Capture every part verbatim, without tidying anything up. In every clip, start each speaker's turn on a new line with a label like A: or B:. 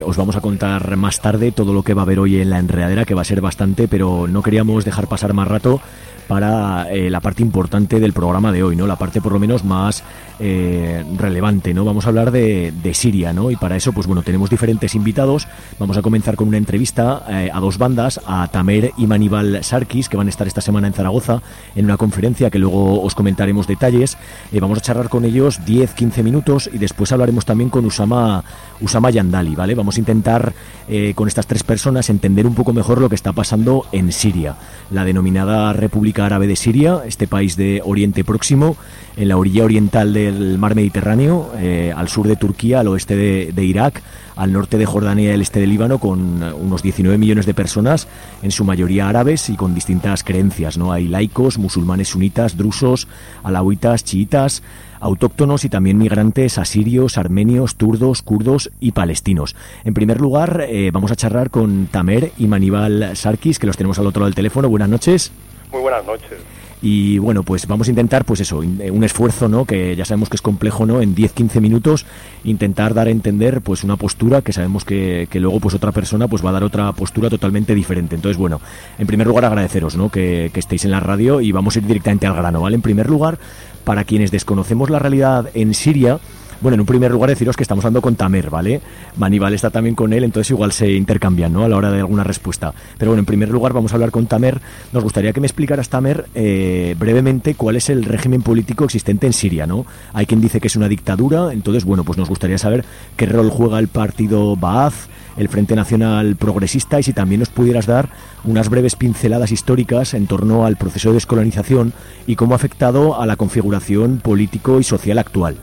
A: os vamos a contar más tarde todo lo que va a haber hoy en la enredadera, que va a ser bastante, pero no queríamos dejar pasar más rato para eh, la parte importante del programa de hoy, ¿no? La parte por lo menos más eh, relevante, ¿no? Vamos a hablar de, de Siria, ¿no? Y para eso, pues bueno, tenemos diferentes invitados. Vamos a comenzar con una entrevista eh, a dos bandas, a Tamer y Manibal Sarkis, que van a estar esta semana en Zaragoza en una conferencia que luego os comentaremos detalles. Eh, vamos a charlar con ellos diez a quince minutos y después hablaremos también con Usama, Usama Yandali, ¿vale? Vamos a intentar eh, con estas tres personas entender un poco mejor lo que está pasando en Siria, la denominada República Árabe de Siria, este país de Oriente Próximo, en la orilla oriental del mar Mediterráneo, eh, al sur de Turquía, al oeste de, de Irak, al norte de Jordania y el este de Líbano, con unos diecinueve millones de personas, en su mayoría árabes y con distintas creencias, ¿no? Hay laicos, musulmanes sunitas, drusos, alawitas, chiitas, autóctonos y también migrantes asirios, armenios, turdos, kurdos y palestinos. En primer lugar, eh, vamos a charlar con Tamer y Manibal Sarkis, que los tenemos al otro lado del teléfono. Buenas noches.
B: Muy buenas noches.
A: Y bueno, pues vamos a intentar, pues eso, un esfuerzo, ¿no? Que ya sabemos que es complejo, ¿no? En diez a quince minutos intentar dar a entender pues una postura que sabemos que, que luego pues otra persona pues va a dar otra postura totalmente diferente. Entonces, bueno, en primer lugar agradeceros, ¿no? Que, que estéis en la radio y vamos a ir directamente al grano, ¿vale? En primer lugar, para quienes desconocemos la realidad en Siria, bueno, en un primer lugar deciros que estamos hablando con Tamer, ¿vale? Manibal está también con él, entonces igual se intercambian, ¿no? A la hora de alguna respuesta. Pero bueno, en primer lugar vamos a hablar con Tamer. Nos gustaría que me explicaras, Tamer, eh, brevemente cuál es el régimen político existente en Siria, ¿no? Hay quien dice que es una dictadura, entonces, bueno, pues nos gustaría saber qué rol juega el partido Ba'ath, el Frente Nacional Progresista, y si también nos pudieras dar unas breves pinceladas históricas en torno al proceso de descolonización y cómo ha afectado a la configuración político y social actual.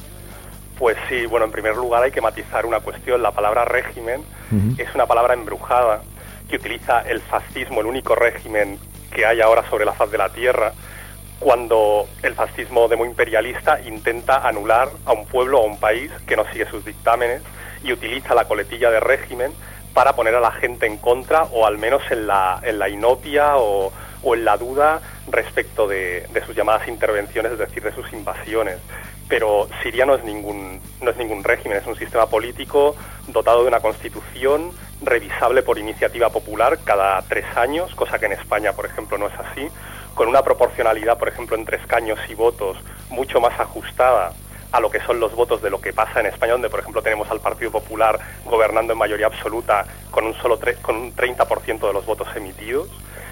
B: Pues sí, bueno, en primer lugar hay que matizar una cuestión. La palabra régimen uh-huh. es una palabra embrujada que utiliza el fascismo, el único régimen que hay ahora sobre la faz de la tierra, cuando el fascismo demoimperialista intenta anular a un pueblo o a un país que no sigue sus dictámenes y utiliza la coletilla de régimen para poner a la gente en contra o al menos en la, en la inopia o, o en la duda respecto de, de sus llamadas intervenciones, es decir, de sus invasiones. Pero Siria no es ningún no es ningún régimen, es un sistema político dotado de una constitución revisable por iniciativa popular cada tres años, cosa que en España, por ejemplo, no es así, con una proporcionalidad, por ejemplo, entre escaños y votos mucho más ajustada a lo que son los votos de lo que pasa en España, donde, por ejemplo, tenemos al Partido Popular gobernando en mayoría absoluta con un solo tre- con un treinta por ciento de los votos emitidos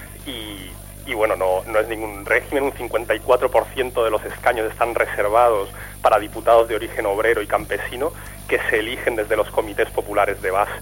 B: y Y bueno, no, no es ningún régimen, un cincuenta y cuatro por ciento de los escaños están reservados para diputados de origen obrero y campesino que se eligen desde los comités populares de base.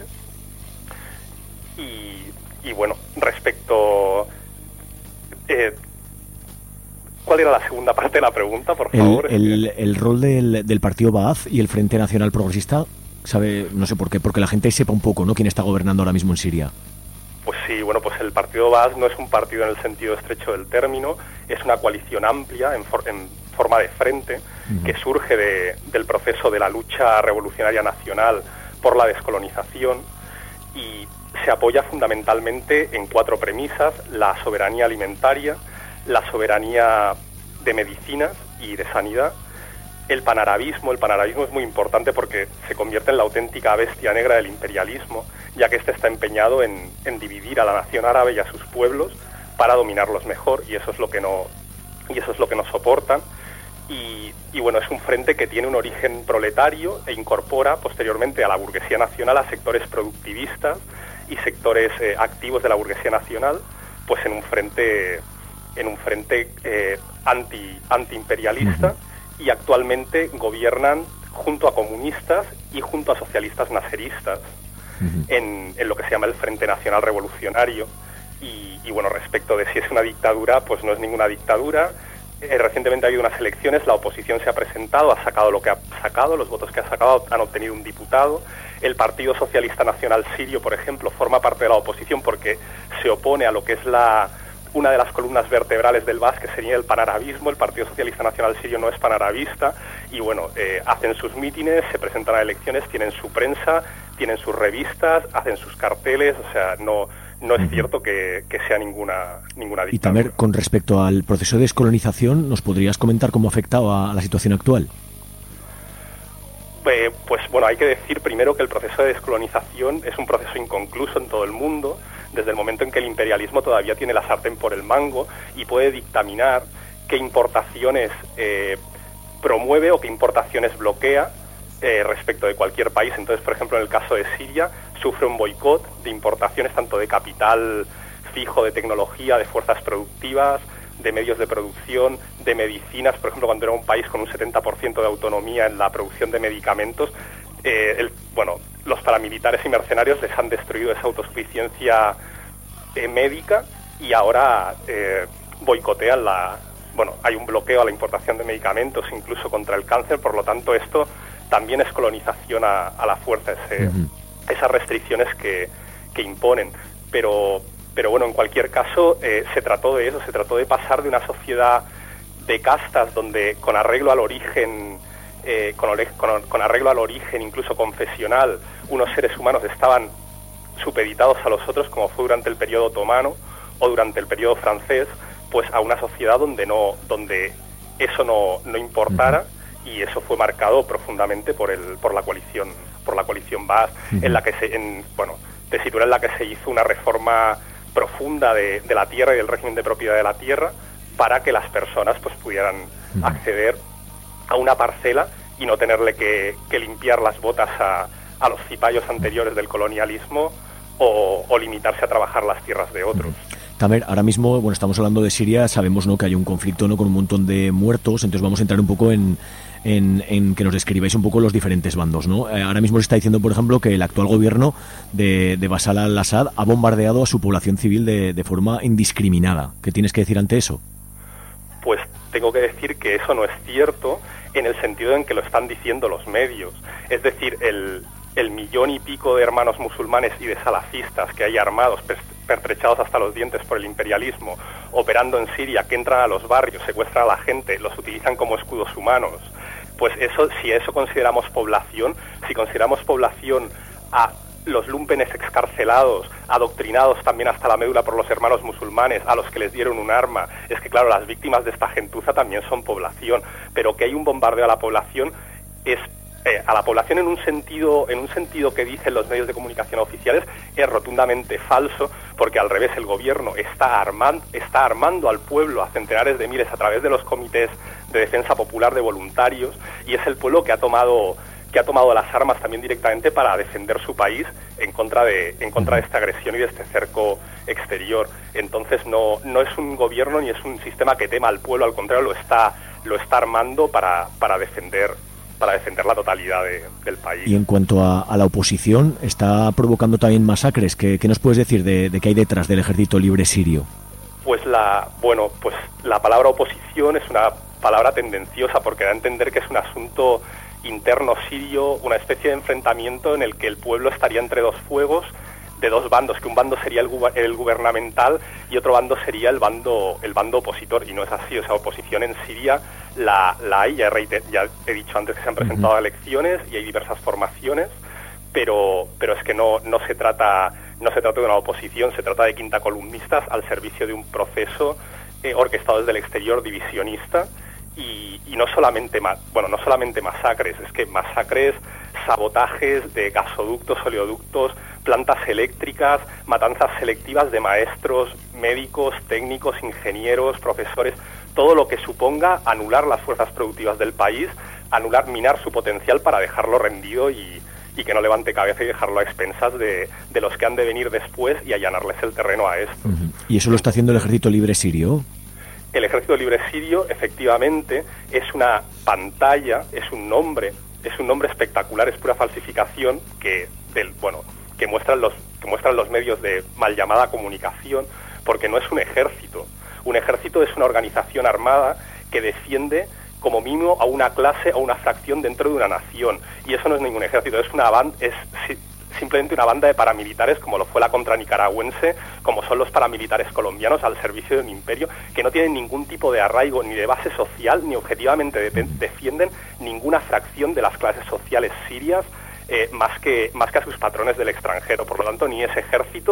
B: Y, y bueno, respecto... Eh, ¿Cuál era la segunda parte de la pregunta, por favor?
A: El, el, el rol del, del partido Ba'ath y el Frente Nacional Progresista, sabe, no sé por qué, porque la gente sepa un poco, ¿no?, quién está gobernando ahora mismo en Siria.
B: Pues sí, bueno, pues el partido Ba'ath no es un partido en el sentido estrecho del término, es una coalición amplia en, for, en forma de frente uh-huh. que surge de, del proceso de la lucha revolucionaria nacional por la descolonización y se apoya fundamentalmente en cuatro premisas: la soberanía alimentaria, la soberanía de medicinas y de sanidad, el panarabismo. El panarabismo es muy importante porque se convierte en la auténtica bestia negra del imperialismo, ya que este está empeñado en, en dividir a la nación árabe y a sus pueblos para dominarlos mejor, y eso es lo que no y eso es lo que no soportan. Y, y bueno, es un frente que tiene un origen proletario e incorpora posteriormente a la burguesía nacional a sectores productivistas y sectores eh, activos de la burguesía nacional, pues en un frente en un frente eh, anti antiimperialista. Uh-huh. Y actualmente gobiernan junto a comunistas y junto a socialistas naseristas uh-huh. en, en lo que se llama el Frente Nacional Revolucionario. Y, y bueno, respecto de si es una dictadura, pues no es ninguna dictadura. Eh, recientemente ha habido unas elecciones, la oposición se ha presentado, ha sacado lo que ha sacado, los votos que ha sacado, han obtenido un diputado. El Partido Socialista Nacional Sirio, por ejemplo, forma parte de la oposición porque se opone a lo que es la... una de las columnas vertebrales del Ba'ath, que sería el panarabismo. El Partido Socialista Nacional Sirio no es panarabista y bueno, eh, hacen sus mítines, se presentan a elecciones, tienen su prensa, tienen sus revistas, hacen sus carteles, o sea, no no es uh-huh. cierto que, que sea ninguna ninguna dictadura.
A: Y Tamer, con respecto al proceso de descolonización, ¿nos podrías comentar cómo ha afectado a la situación actual?
B: Eh, pues bueno, hay que decir primero que el proceso de descolonización es un proceso inconcluso en todo el mundo, desde el momento en que el imperialismo todavía tiene la sartén por el mango y puede dictaminar qué importaciones eh, promueve o qué importaciones bloquea eh, respecto de cualquier país. Entonces, por ejemplo, en el caso de Siria, sufre un boicot de importaciones tanto de capital fijo, de tecnología, de fuerzas productivas, de medios de producción, de medicinas. Por ejemplo, cuando era un país con un setenta por ciento de autonomía en la producción de medicamentos, eh, el, bueno, los paramilitares y mercenarios les han destruido esa autosuficiencia eh, médica y ahora eh, boicotean la... Bueno, hay un bloqueo a la importación de medicamentos, incluso contra el cáncer. Por lo tanto, esto también es colonización a, a la fuerza, ese, uh-huh. esas restricciones que, que imponen. Pero... Pero bueno, en cualquier caso, eh, se trató de eso, se trató de pasar de una sociedad de castas donde con arreglo al origen, eh, con, con, con arreglo al origen incluso confesional, unos seres humanos estaban supeditados a los otros, como fue durante el periodo otomano o durante el periodo francés, pues a una sociedad donde no, donde eso no, no importara, y eso fue marcado profundamente por el, por la coalición, por la coalición Baas, uh-huh. en la que se, en, bueno, tesitura en la que se hizo una reforma profunda de, de la tierra y del régimen de propiedad de la tierra para que las personas pues pudieran uh-huh. acceder a una parcela y no tenerle que, que limpiar las botas a, a los cipayos anteriores del colonialismo o, o limitarse a trabajar las tierras de otros. Uh-huh.
A: Tamer, ahora mismo, bueno, estamos hablando de Siria, sabemos, ¿no?, que hay un conflicto, ¿no?, con un montón de muertos, entonces vamos a entrar un poco en, en, en que nos describáis un poco los diferentes bandos, ¿no? Eh, ahora mismo se está diciendo, por ejemplo, que el actual gobierno de, de Bashar al-Assad ha bombardeado a su población civil de, de forma indiscriminada. ¿Qué tienes que decir ante eso?
B: Pues tengo que decir que eso no es cierto en el sentido en que lo están diciendo los medios. Es decir, el, el millón y pico de hermanos musulmanes y de salafistas que hay armados, pertrechados hasta los dientes por el imperialismo, operando en Siria, que entran a los barrios, secuestran a la gente, los utilizan como escudos humanos, pues eso, si eso consideramos población, si consideramos población a los lúmpenes excarcelados, adoctrinados también hasta la médula por los hermanos musulmanes, a los que les dieron un arma, es que claro, las víctimas de esta gentuza también son población, pero que hay un bombardeo a la población es Eh, a la población en un sentido en un sentido que dicen los medios de comunicación oficiales es rotundamente falso, porque al revés, el gobierno está armando, está armando al pueblo a centenares de miles a través de los comités de defensa popular de voluntarios, y es el pueblo que ha tomado que ha tomado las armas también directamente para defender su país en contra de en contra de esta agresión y de este cerco exterior. Entonces no no es un gobierno ni es un sistema que tema al pueblo, al contrario, lo está lo está armando para para defender para defender la totalidad de, del país.
A: Y en cuanto a, a la oposición, ¿está provocando también masacres? ¿Qué, qué nos puedes decir de, de qué hay detrás del Ejército Libre Sirio?
B: Pues la, bueno, pues la palabra oposición es una palabra tendenciosa porque da a entender que es un asunto interno sirio, una especie de enfrentamiento en el que el pueblo estaría entre dos fuegos de dos bandos, que un bando sería el, gu- el gubernamental y otro bando sería el bando el bando opositor, y no es así. O sea, oposición en Siria la, la hay, ya, reiter- ya he dicho antes que se han presentado uh-huh. elecciones y hay diversas formaciones, pero pero es que no no se trata no se trata de una oposición, se trata de quintacolumnistas al servicio de un proceso eh, orquestado desde el exterior, divisionista. Y, y no solamente ma- bueno no solamente masacres, es que masacres, sabotajes de gasoductos, oleoductos, plantas eléctricas, matanzas selectivas de maestros, médicos, técnicos, ingenieros, profesores, todo lo que suponga anular las fuerzas productivas del país, anular, minar su potencial para dejarlo rendido y, y que no levante cabeza y dejarlo a expensas de, de los que han de venir después y allanarles el terreno a esto.
A: Uh-huh. ¿Y eso lo está haciendo el Ejército Libre Sirio?
B: El Ejército Libre Sirio, efectivamente, es una pantalla, es un nombre, es un nombre espectacular, es pura falsificación que, del, bueno, que muestran los, que muestran los medios de mal llamada comunicación, porque no es un ejército. Un ejército es una organización armada que defiende como mínimo a una clase, a una fracción dentro de una nación, y eso no es ningún ejército, es una banda, es simplemente una banda de paramilitares, como lo fue la contra nicaragüense, como son los paramilitares colombianos al servicio de un imperio, que no tienen ningún tipo de arraigo ni de base social, ni objetivamente de- defienden ninguna fracción de las clases sociales sirias, eh, más que más que a sus patrones del extranjero. Por lo tanto, ni es ejército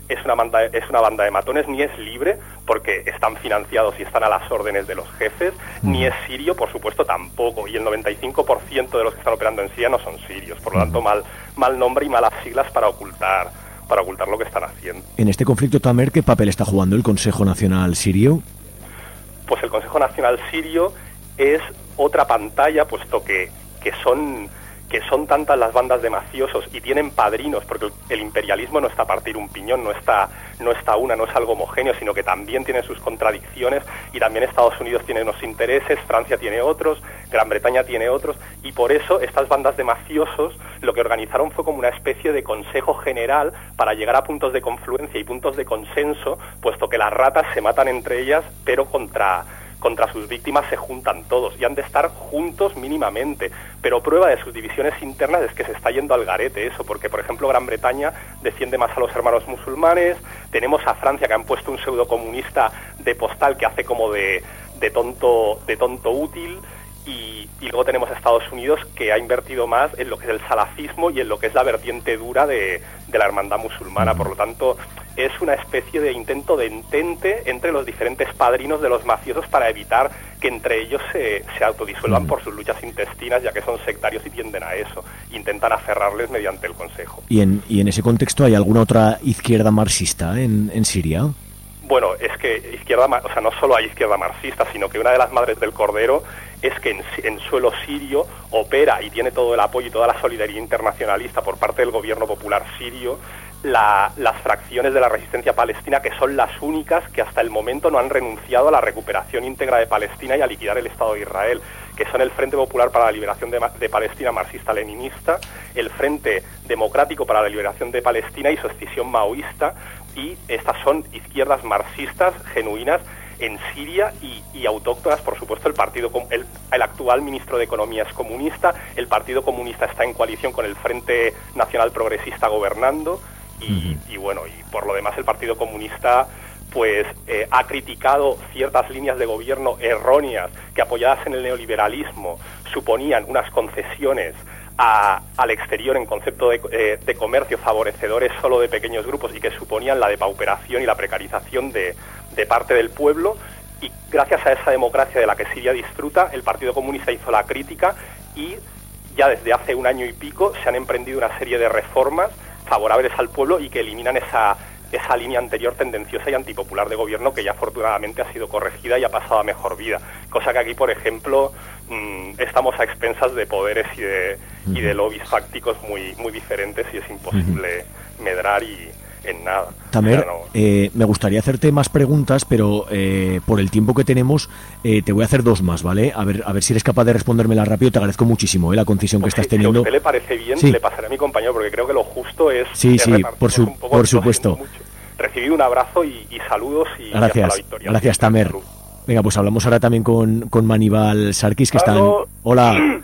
B: es una banda, es una banda de matones, ni es libre, porque están financiados y están a las órdenes de los jefes, mm. ni es sirio, por supuesto, tampoco, y el noventa y cinco por ciento de los que están operando en Siria no son sirios, por lo mm. tanto, mal, mal nombre y malas siglas para ocultar, para ocultar lo que están haciendo.
A: En este conflicto, Tamer, ¿qué papel está jugando el Consejo Nacional Sirio?
B: Pues el Consejo Nacional Sirio es otra pantalla, puesto que, que son... que son tantas las bandas de mafiosos y tienen padrinos, porque el, el imperialismo no está a partir un piñón, no está, no está una, no es algo homogéneo, sino que también tiene sus contradicciones, y también Estados Unidos tiene unos intereses, Francia tiene otros, Gran Bretaña tiene otros, y por eso estas bandas de mafiosos lo que organizaron fue como una especie de consejo general para llegar a puntos de confluencia y puntos de consenso, puesto que las ratas se matan entre ellas, pero contra... contra sus víctimas se juntan todos y han de estar juntos mínimamente, pero prueba de sus divisiones internas es que se está yendo al garete eso, porque por ejemplo Gran Bretaña defiende más a los hermanos musulmanes, tenemos a Francia que han puesto un pseudocomunista de postal que hace como de, de tonto de tonto útil, y, y luego tenemos a Estados Unidos que ha invertido más en lo que es el salafismo y en lo que es la vertiente dura de, de la hermandad musulmana, por lo tanto es una especie de intento de entente entre los diferentes padrinos de los mafiosos para evitar que entre ellos se, se autodisuelvan mm. por sus luchas intestinas, ya que son sectarios y tienden a eso. Intentan aferrarles mediante el Consejo.
A: ¿Y en, y en ese contexto hay alguna otra izquierda marxista en, en Siria?
B: Bueno, es que izquierda, o sea, no solo hay izquierda marxista, sino que una de las madres del Cordero es que en, en suelo sirio opera y tiene todo el apoyo y toda la solidaridad internacionalista por parte del gobierno popular sirio, la, las fracciones de la resistencia palestina, que son las únicas que hasta el momento no han renunciado a la recuperación íntegra de Palestina y a liquidar el Estado de Israel, que son el Frente Popular para la Liberación de, de Palestina marxista-leninista, el Frente Democrático para la Liberación de Palestina y su escisión maoísta, y estas son izquierdas marxistas genuinas en Siria y, y autóctonas, por supuesto. El partido el, el actual ministro de Economía es comunista, el Partido Comunista está en coalición con el Frente Nacional Progresista gobernando, y, y bueno, y por lo demás el Partido Comunista pues eh, ha criticado ciertas líneas de gobierno erróneas que, apoyadas en el neoliberalismo, suponían unas concesiones A, al exterior en concepto de, eh, de comercio favorecedores solo de pequeños grupos y que suponían la depauperación y la precarización de, de parte del pueblo, y gracias a esa democracia de la que Siria disfruta, el Partido Comunista hizo la crítica y ya desde hace un año y pico se han emprendido una serie de reformas favorables al pueblo y que eliminan esa esa línea anterior tendenciosa y antipopular de gobierno, que ya afortunadamente ha sido corregida y ha pasado a mejor vida. Cosa que aquí, por ejemplo, mmm, estamos a expensas de poderes y de, uh-huh. y de lobbies fácticos muy, muy diferentes, y es imposible uh-huh. medrar y en nada.
A: Tamer,
B: o sea, no...
A: eh, me gustaría hacerte más preguntas, pero eh, por el tiempo que tenemos eh, te voy a hacer dos más, ¿vale? A ver, a ver si eres capaz de respondérmela rápido. Te agradezco muchísimo eh, la concisión
B: pues
A: que estás
B: sí,
A: teniendo.
B: Si a usted le parece bien, sí. le pasaré a mi compañero, porque creo que lo justo es...
A: Sí, sí, por, su, por supuesto.
B: Recibí un abrazo y, y saludos y,
A: gracias,
B: y hasta la victoria.
A: Gracias, Tamer. Venga, pues hablamos ahora también con, con Manibal Sarkis, que está en... Hola,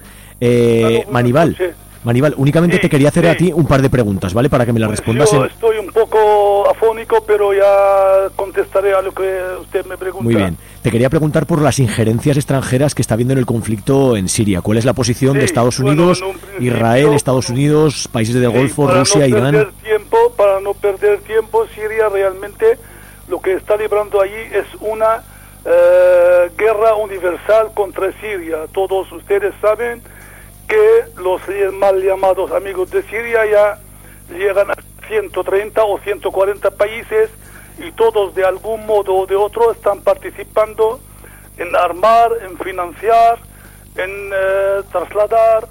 A: eh, Manibal. Manibal, únicamente sí, te quería hacer sí. a ti un par de preguntas, ¿vale? Para que me las
C: pues
A: respondas.
C: Yo
A: en...
C: estoy un poco afónico, pero ya contestaré a lo que usted me pregunta.
A: Muy bien. Te quería preguntar por las injerencias extranjeras que está habiendo en el conflicto en Siria. ¿Cuál es la posición sí, de Estados Unidos, bueno, Israel, Estados Unidos, países del sí, Golfo, Rusia,
C: no
A: Irán?
C: Tiempo, para no perder tiempo, Siria realmente lo que está librando allí es una eh, guerra universal contra Siria. Todos ustedes saben que los mal llamados amigos de Siria ya llegan a ciento treinta o ciento cuarenta países, y todos de algún modo o de otro están participando en armar, en financiar, en eh, trasladar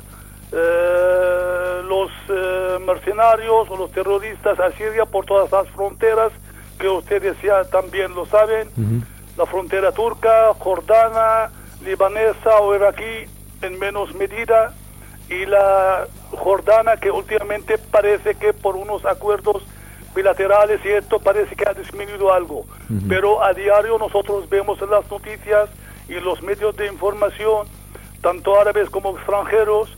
C: eh, los eh, mercenarios o los terroristas a Siria por todas las fronteras que ustedes ya también lo saben, uh-huh. la frontera turca, jordana, libanesa o iraquí en menos medida, y la jordana, que últimamente parece que por unos acuerdos bilaterales y esto parece que ha disminuido algo, uh-huh. pero a diario nosotros vemos en las noticias y los medios de información, tanto árabes como extranjeros,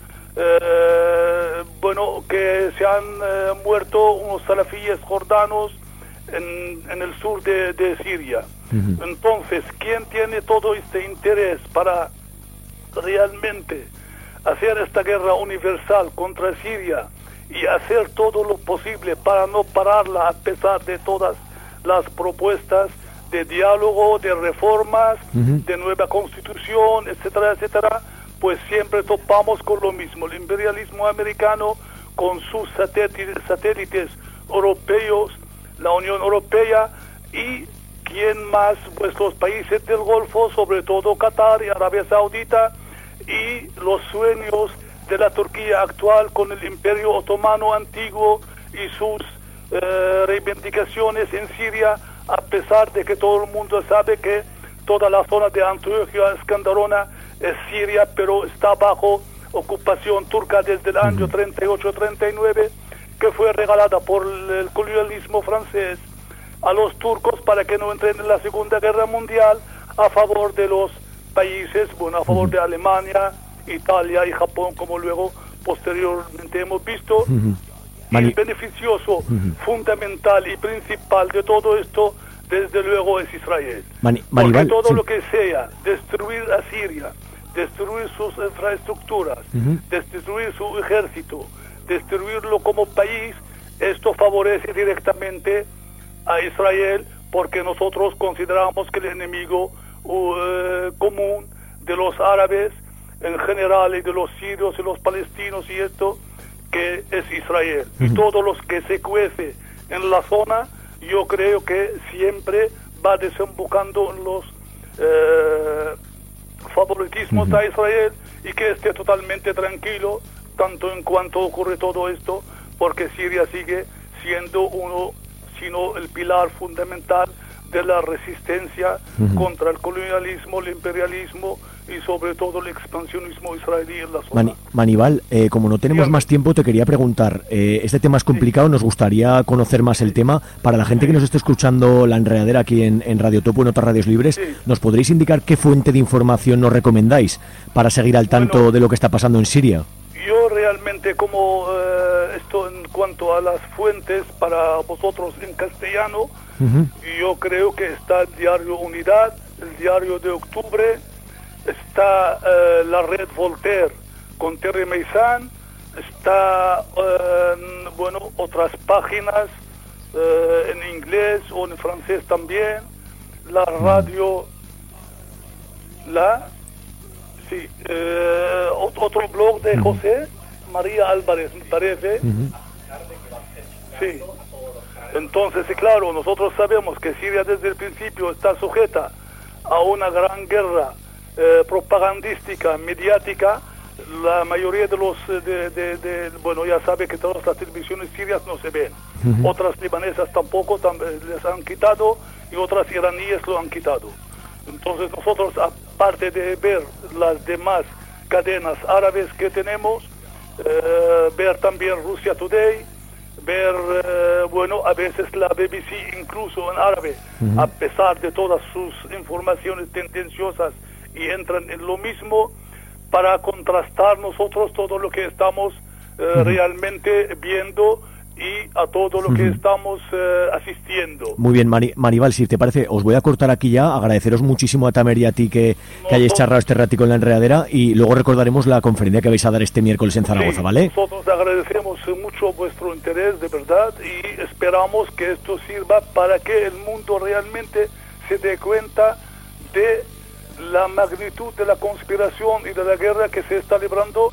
C: eh, bueno, que se han eh, muerto unos salafíes jordanos en, en el sur de, de Siria. Uh-huh. Entonces, ¿quién tiene todo este interés para realmente hacer esta guerra universal contra Siria y hacer todo lo posible para no pararla a pesar de todas las propuestas de diálogo, de reformas, uh-huh. de nueva constitución, etcétera, etcétera, pues siempre topamos con lo mismo. El imperialismo americano con sus satélites, satélites europeos, la Unión Europea y quién más, pues los países del Golfo, sobre todo Qatar y Arabia Saudita, y los sueños de la Turquía actual con el Imperio Otomano antiguo y sus eh, reivindicaciones en Siria, a pesar de que todo el mundo sabe que toda la zona de Antioquia Escandarona es Siria, pero está bajo ocupación turca desde el año treinta y ocho treinta y nueve, que fue regalada por el colonialismo francés a los turcos para que no entren en la Segunda Guerra Mundial, a favor de los países, bueno, a favor de Alemania, Italia y Japón, como luego posteriormente hemos visto. Uh-huh. Y el beneficioso, uh-huh. fundamental y principal de todo esto, desde luego, es Israel. Mani- Porque todo sí. lo que sea destruir a Siria, destruir sus infraestructuras, uh-huh. destruir su ejército, destruirlo como país, esto favorece directamente a Israel, porque nosotros consideramos que el enemigo uh, común de los árabes en general y de los sirios y los palestinos y esto, que es Israel. Uh-huh. Y todos los que se cuece en la zona, yo creo que siempre va desembocando en los eh, favoritismos uh-huh. a Israel, y que esté totalmente tranquilo tanto en cuanto ocurre todo esto, porque Siria sigue siendo uno, sino el pilar fundamental de la resistencia uh-huh. contra el colonialismo, el imperialismo y sobre todo el expansionismo israelí en la zona.
A: Mani- Manibal, eh, como no tenemos Dígame. más tiempo, te quería preguntar, eh, este tema es complicado, sí. nos gustaría conocer más el tema. Para la gente sí. que nos esté escuchando La Enredadera aquí en, en Radio Topo, en otras radios libres, sí. ¿nos podréis indicar qué fuente de información nos recomendáis para seguir al tanto bueno, de lo que está pasando en Siria?
C: Yo realmente, como eh, esto en cuanto a las fuentes para vosotros en castellano, uh-huh. yo creo que está el diario Unidad, el diario de Octubre, está eh, la red Voltaire con Terry Meissan, está, eh, bueno, otras páginas eh, en inglés o en francés también, la radio, la... Sí, eh, otro blog de José María Álvarez, me parece. Uh-huh. Sí. Entonces, claro, nosotros sabemos que Siria desde el principio está sujeta a una gran guerra eh, propagandística, mediática. La mayoría de los, de, de, de, bueno, ya sabe que todas las televisiones sirias no se ven. Uh-huh. Otras libanesas tampoco tam- les han quitado, y otras iraníes lo han quitado. Entonces nosotros, aparte de ver las demás cadenas árabes que tenemos, eh, ver también Russia Today, ver, eh, bueno, a veces la B B C incluso en árabe, uh-huh. a pesar de todas sus informaciones tendenciosas y entran en lo mismo, para contrastar nosotros todo lo que estamos eh, uh-huh. realmente viendo y a todo lo uh-huh. que estamos eh, asistiendo.
A: Muy bien, Mani- Manibal, si te parece, os voy a cortar aquí ya, agradeceros muchísimo a Tamer y a ti que, que hayáis charlado este ratico en La Enredadera, y luego recordaremos la conferencia que vais a dar este miércoles en Zaragoza, sí, ¿vale?
C: Nosotros agradecemos mucho vuestro interés, de verdad, y esperamos que esto sirva para que el mundo realmente se dé cuenta de la magnitud de la conspiración y de la guerra que se está librando.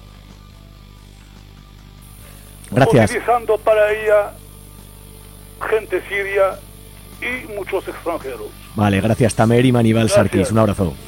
A: Gracias.
C: Utilizando para ella gente siria y muchos extranjeros.
A: Vale, gracias Tamer y Manibal Sarkis. Un abrazo.